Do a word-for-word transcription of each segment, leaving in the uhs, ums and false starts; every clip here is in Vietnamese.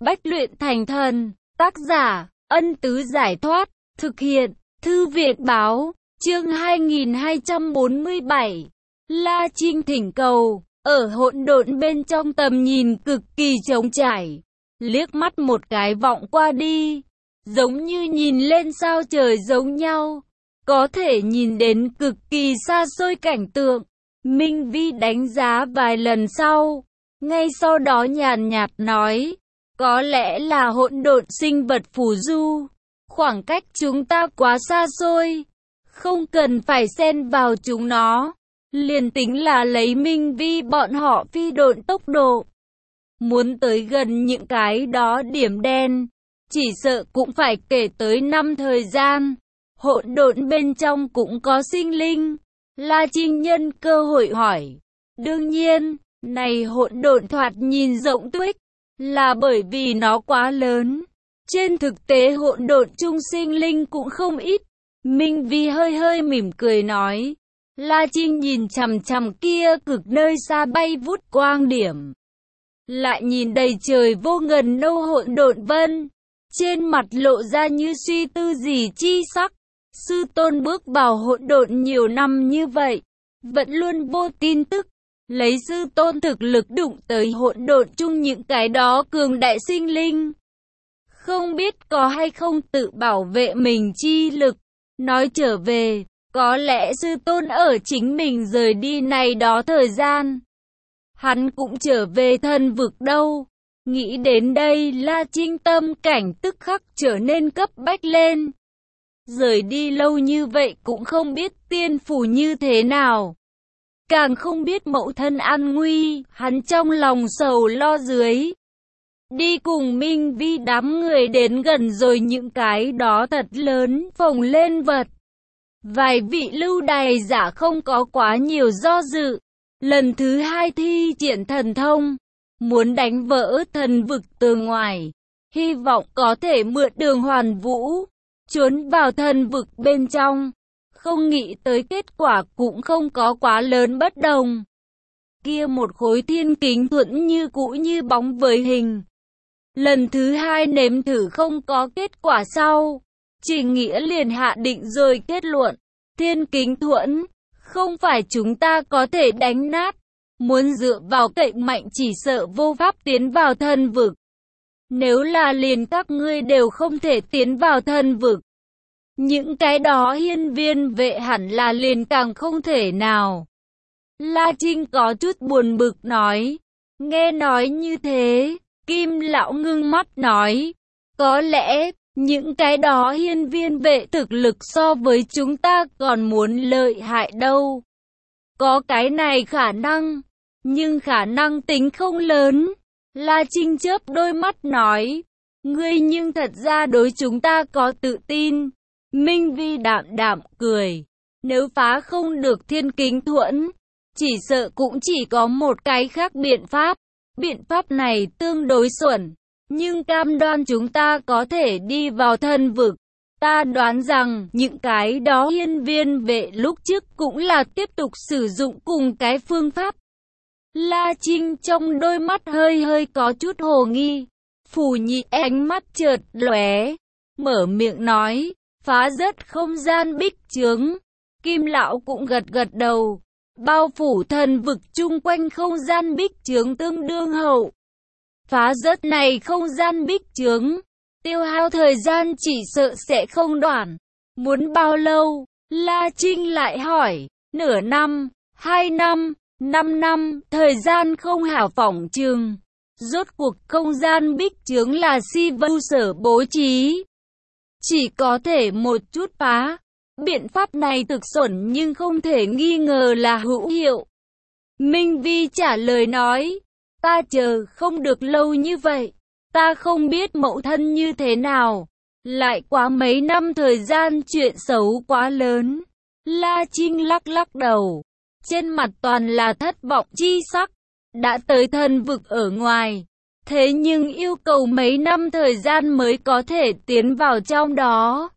Bách luyện thành thần. Tác giả, Ân Tứ Giải Thoát. Thực hiện, Thư viện Báo. Chương hai nghìn hai trăm bốn mươi bảy. La Trinh thỉnh cầu. Ở hỗn độn bên trong tầm nhìn cực kỳ trống trải. Liếc mắt một cái vọng qua đi. Giống như nhìn lên sao trời giống nhau. Có thể nhìn đến cực kỳ xa xôi cảnh tượng. Minh Vi đánh giá vài lần sau. Ngay sau đó nhàn nhạt nói. Có lẽ là hỗn độn sinh vật phù du. Khoảng cách chúng ta quá xa xôi. Không cần phải xen vào chúng nó. Liền tính là lấy Minh Vi bọn họ phi độn tốc độ. Muốn tới gần những cái đó điểm đen. Chỉ sợ cũng phải kể tới năm thời gian. Hỗn độn bên trong cũng có sinh linh. La Trinh nhân cơ hội hỏi. Đương nhiên, này hỗn độn thoạt nhìn rộng tuếch. Là bởi vì nó quá lớn. Trên thực tế hỗn độn chung sinh linh cũng không ít. Minh Vi hơi hơi mỉm cười nói. La Trinh nhìn chằm chằm kia cực nơi xa bay vút quang điểm. Lại nhìn đầy trời vô ngần nâu hỗn độn vân. Trên mặt lộ ra như suy tư gì chi sắc. Sư tôn bước vào hỗn độn nhiều năm như vậy. Vẫn luôn vô tin tức. Lấy sư tôn thực lực đụng tới hỗn độn chung những cái đó cường đại sinh linh. Không biết có hay không tự bảo vệ mình chi lực. Nói trở về, có lẽ sư tôn ở chính mình rời đi này đó thời gian. Hắn cũng trở về thân vực đâu. Nghĩ đến đây La Trinh tâm cảnh tức khắc trở nên cấp bách lên. Rời đi lâu như vậy cũng không biết tiên phủ như thế nào. Càng không biết mẫu thân an nguy, hắn trong lòng sầu lo dưới. Đi cùng Minh Vi đám người đến gần rồi những cái đó thật lớn phồng lên vật. Vài vị lưu đày giả không có quá nhiều do dự. Lần thứ hai thi triển thần thông. Muốn đánh vỡ thần vực từ ngoài. Hy vọng có thể mượn đường hoàn vũ. Trốn vào thần vực bên trong. Không nghĩ tới kết quả cũng không có quá lớn bất đồng. Kia một khối thiên kính thuẫn như cũ như bóng với hình. Lần thứ hai nếm thử không có kết quả sau. Chỉ nghĩa liền hạ định rồi kết luận. Thiên kính thuẫn, không phải chúng ta có thể đánh nát. Muốn dựa vào cậy mạnh chỉ sợ vô pháp tiến vào thần vực. Nếu là liền các ngươi đều không thể tiến vào thần vực. Những cái đó hiên viên vệ hẳn là liền càng không thể nào. La Trinh có chút buồn bực nói. Nghe nói như thế, Kim lão ngưng mắt nói. Có lẽ, những cái đó hiên viên vệ thực lực so với chúng ta còn muốn lợi hại đâu. Có cái này khả năng, nhưng khả năng tính không lớn. La Trinh chớp đôi mắt nói. Ngươi nhưng thật ra đối chúng ta có tự tin. Minh Vi đạm đạm cười. Nếu phá không được thiên kính thuẫn, chỉ sợ cũng chỉ có một cái khác biện pháp. Biện pháp này tương đối xuẩn, nhưng cam đoan chúng ta có thể đi vào thần vực. Ta đoán rằng những cái đó hiên viên vệ lúc trước cũng là tiếp tục sử dụng cùng cái phương pháp. La Trinh trong đôi mắt hơi hơi có chút hồ nghi. Phù Nhị ánh mắt chợt lóe, mở miệng nói. Phá rất không gian bích chướng. Kim lão cũng gật gật đầu. Bao phủ thần vực chung quanh không gian bích chướng tương đương hậu. Phá rất này không gian bích chướng. Tiêu hao thời gian chỉ sợ sẽ không đoạn. Muốn bao lâu? La Trinh lại hỏi. Nửa năm, hai năm, năm năm. Thời gian không hảo phỏng trường. Rốt cuộc không gian bích chướng là si vưu sở bố trí. Chỉ có thể một chút phá. Biện pháp này thực xuẩn nhưng không thể nghi ngờ là hữu hiệu. Minh Vi trả lời nói. Ta chờ không được lâu như vậy. Ta không biết mẫu thân như thế nào. Lại quá mấy năm thời gian chuyện xấu quá lớn. La Trinh lắc lắc đầu. Trên mặt toàn là thất vọng chi sắc. Đã tới thần vực ở ngoài. Thế nhưng yêu cầu mấy năm thời gian mới có thể tiến vào trong đó.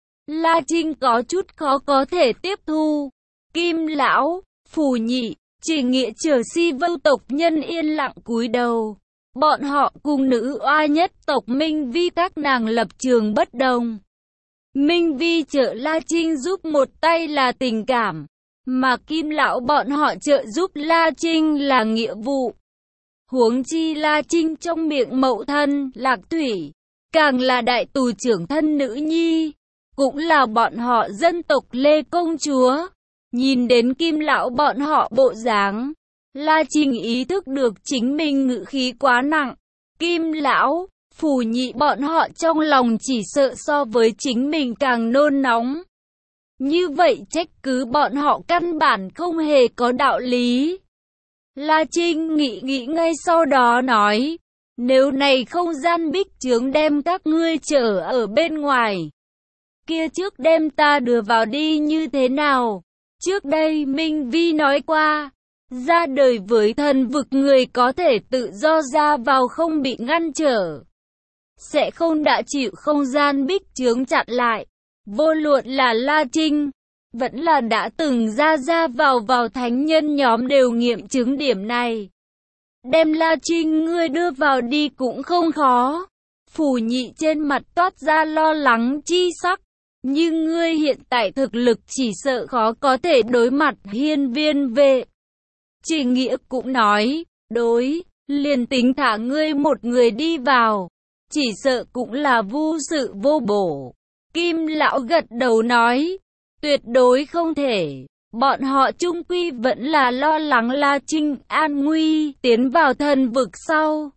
La Trinh có chút khó có thể tiếp thu. Kim lão, Phù Nhị, chỉ nghĩa chờ si vưu tộc nhân yên lặng cúi đầu. Bọn họ cùng nữ oa nhất tộc Minh Vi các nàng lập trường bất đồng. Minh Vi trợ La Trinh giúp một tay là tình cảm, mà Kim lão bọn họ trợ giúp La Trinh là nghĩa vụ. Huống chi La Trinh trong miệng mậu thân, Lạc Thủy, càng là đại tù trưởng thân nữ nhi, cũng là bọn họ dân tộc Lê công chúa. Nhìn đến Kim lão bọn họ bộ dáng, La Trinh ý thức được chính mình ngữ khí quá nặng. Kim lão, Phù Nhị bọn họ trong lòng chỉ sợ so với chính mình càng nôn nóng. Như vậy trách cứ bọn họ căn bản không hề có đạo lý. La Trinh nghĩ nghĩ ngay sau đó nói, nếu này không gian bích chướng đem các ngươi chở ở bên ngoài, kia trước đem ta đưa vào đi như thế nào? Trước đây Minh Vi nói qua, ra đời với thần vực người có thể tự do ra vào không bị ngăn trở, sẽ không đã chịu không gian bích chướng chặn lại. Vô luận là La Trinh, vẫn là đã từng ra ra vào vào thánh nhân nhóm đều nghiệm chứng điểm này. Đem La Trinh ngươi đưa vào đi cũng không khó. Phù Nhị trên mặt toát ra lo lắng chi sắc. Nhưng ngươi hiện tại thực lực chỉ sợ khó có thể đối mặt hiên viên vệ. Chỉ Nghĩa cũng nói, đối, liền tính thả ngươi một người đi vào, chỉ sợ cũng là vô sự vô bổ. Kim lão gật đầu nói, tuyệt đối không thể. Bọn họ chung quy vẫn là lo lắng La Trinh an nguy tiến vào thần vực sau.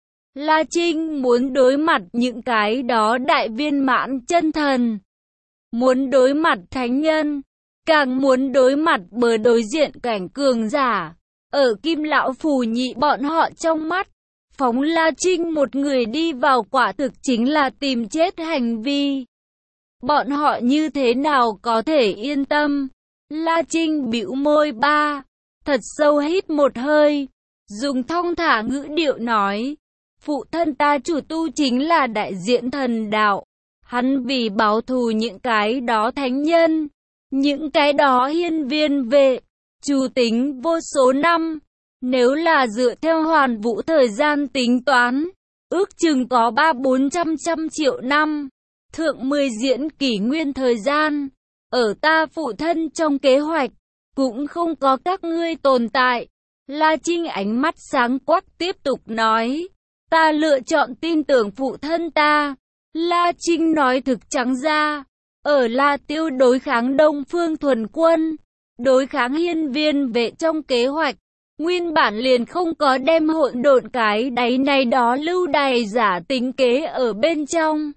La Trinh muốn đối mặt những cái đó đại viên mãn chân thần, muốn đối mặt thánh nhân, càng muốn đối mặt bờ đối diện cảnh cường giả. Ở Kim lão Phù Nhị bọn họ trong mắt, phóng La Trinh một người đi vào quả thực chính là tìm chết hành vi. Bọn họ như thế nào có thể yên tâm? La Trinh bĩu môi ba, thật sâu hít một hơi, dùng thong thả ngữ điệu nói, phụ thân ta chủ tu chính là đại diện thần đạo. Hắn vì báo thù những cái đó thánh nhân, những cái đó hiên viên vệ, chủ tính vô số năm. Nếu là dựa theo hoàn vũ thời gian tính toán, ước chừng có ba bốn trăm trăm triệu năm. Thượng mười diễn kỷ nguyên thời gian, ở ta phụ thân trong kế hoạch, cũng không có các ngươi tồn tại. La Trinh ánh mắt sáng quắc tiếp tục nói, ta lựa chọn tin tưởng phụ thân ta. La Trinh nói thực trắng ra, ở La Tiêu đối kháng Đông Phương Thuần Quân, đối kháng hiên viên vệ trong kế hoạch, nguyên bản liền không có đem hỗn độn cái đáy này đó lưu đày giả tính kế ở bên trong.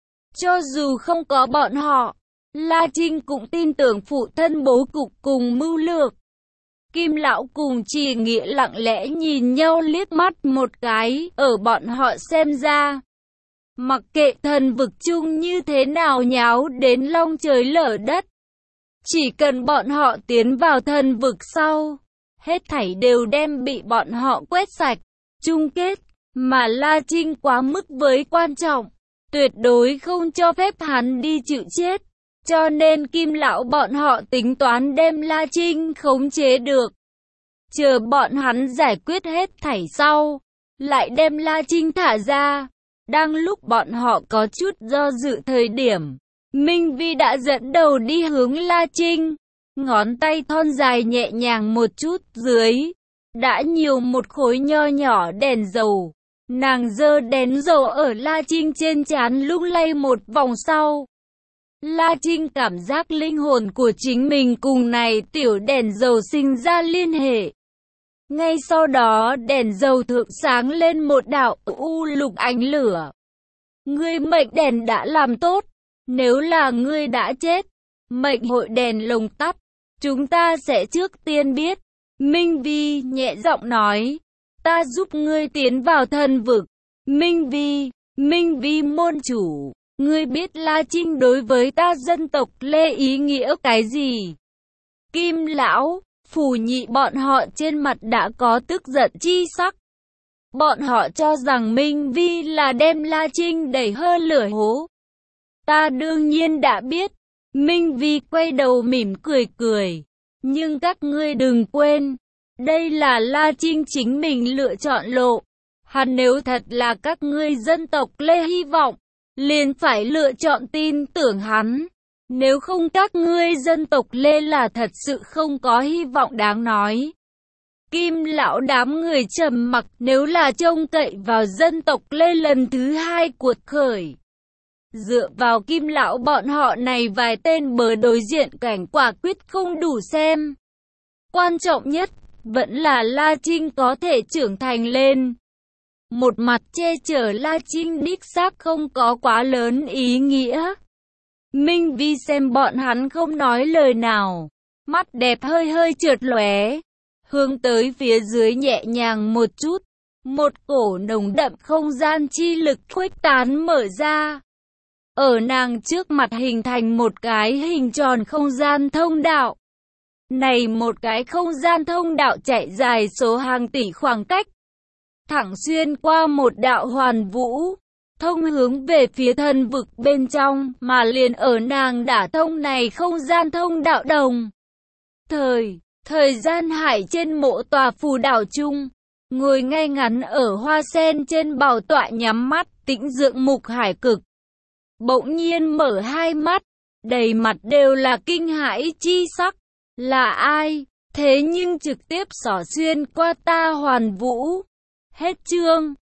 Cho dù không có bọn họ, La Trinh cũng tin tưởng phụ thân bố cục cùng mưu lược. Kim lão cùng Chỉ Nghĩa lặng lẽ nhìn nhau liếc mắt một cái, ở bọn họ xem ra, mặc kệ thần vực chung như thế nào nháo đến long trời lở đất, chỉ cần bọn họ tiến vào thần vực sau, hết thảy đều đem bị bọn họ quét sạch. Chung kết, mà La Trinh quá mức với quan trọng, tuyệt đối không cho phép hắn đi chịu chết. Cho nên Kim lão bọn họ tính toán đem La Trinh khống chế được. Chờ bọn hắn giải quyết hết thảy sau, lại đem La Trinh thả ra. Đang lúc bọn họ có chút do dự thời điểm, Minh Vi đã dẫn đầu đi hướng La Trinh. Ngón tay thon dài nhẹ nhàng một chút dưới, đã nhiều một khối nho nhỏ đèn dầu. Nàng giơ đèn dầu ở La Trinh trên trán lung lay một vòng sau. La Trinh cảm giác linh hồn của chính mình cùng này tiểu đèn dầu sinh ra liên hệ. Ngay sau đó đèn dầu thượng sáng lên một đạo u lục ánh lửa. Ngươi mệnh đèn đã làm tốt, nếu là ngươi đã chết, mệnh hội đèn lồng tắt, chúng ta sẽ trước tiên biết. Minh Vi nhẹ giọng nói, ta giúp ngươi tiến vào thần vực. Minh Vi, Minh Vi môn chủ, ngươi biết La Trinh đối với ta dân tộc Lê ý nghĩa cái gì? Kim lão, Phù Nhị bọn họ trên mặt đã có tức giận chi sắc. Bọn họ cho rằng Minh Vi là đem La Trinh đẩy hơn lửa hố. Ta đương nhiên đã biết. Minh Vi quay đầu mỉm cười cười. Nhưng các ngươi đừng quên, đây là La Trinh chính mình lựa chọn lộ. Hắn nếu thật là các ngươi dân tộc Lê hy vọng, liền phải lựa chọn tin tưởng hắn. Nếu không các ngươi dân tộc Lê là thật sự không có hy vọng đáng nói. Kim lão đám người trầm mặc, nếu là trông cậy vào dân tộc Lê lần thứ hai cuột khởi. Dựa vào Kim lão bọn họ này vài tên bờ đối diện cảnh quả quyết không đủ xem. Quan trọng nhất, vẫn là La Trinh có thể trưởng thành lên. Một mặt che chở La Trinh đích xác không có quá lớn ý nghĩa. Minh Vi xem bọn hắn không nói lời nào, mắt đẹp hơi hơi trượt lóe, hướng tới phía dưới nhẹ nhàng một chút, một cổ nồng đậm không gian chi lực khuếch tán mở ra. Ở nàng trước mặt hình thành một cái hình tròn không gian thông đạo. Này một cái không gian thông đạo chạy dài số hàng tỷ khoảng cách, thẳng xuyên qua một đạo hoàn vũ, thông hướng về phía thần vực bên trong, mà liền ở nàng đả thông này không gian thông đạo đồng. Thời, thời gian hải trên mộ tòa phù đảo chung, ngồi ngay ngắn ở hoa sen trên bảo tọa nhắm mắt, tĩnh dưỡng Mục Hải Cực. Bỗng nhiên mở hai mắt, đầy mặt đều là kinh hãi chi sắc. Là ai? Thế nhưng trực tiếp xỏ xuyên qua ta hoàn vũ. Hết chương.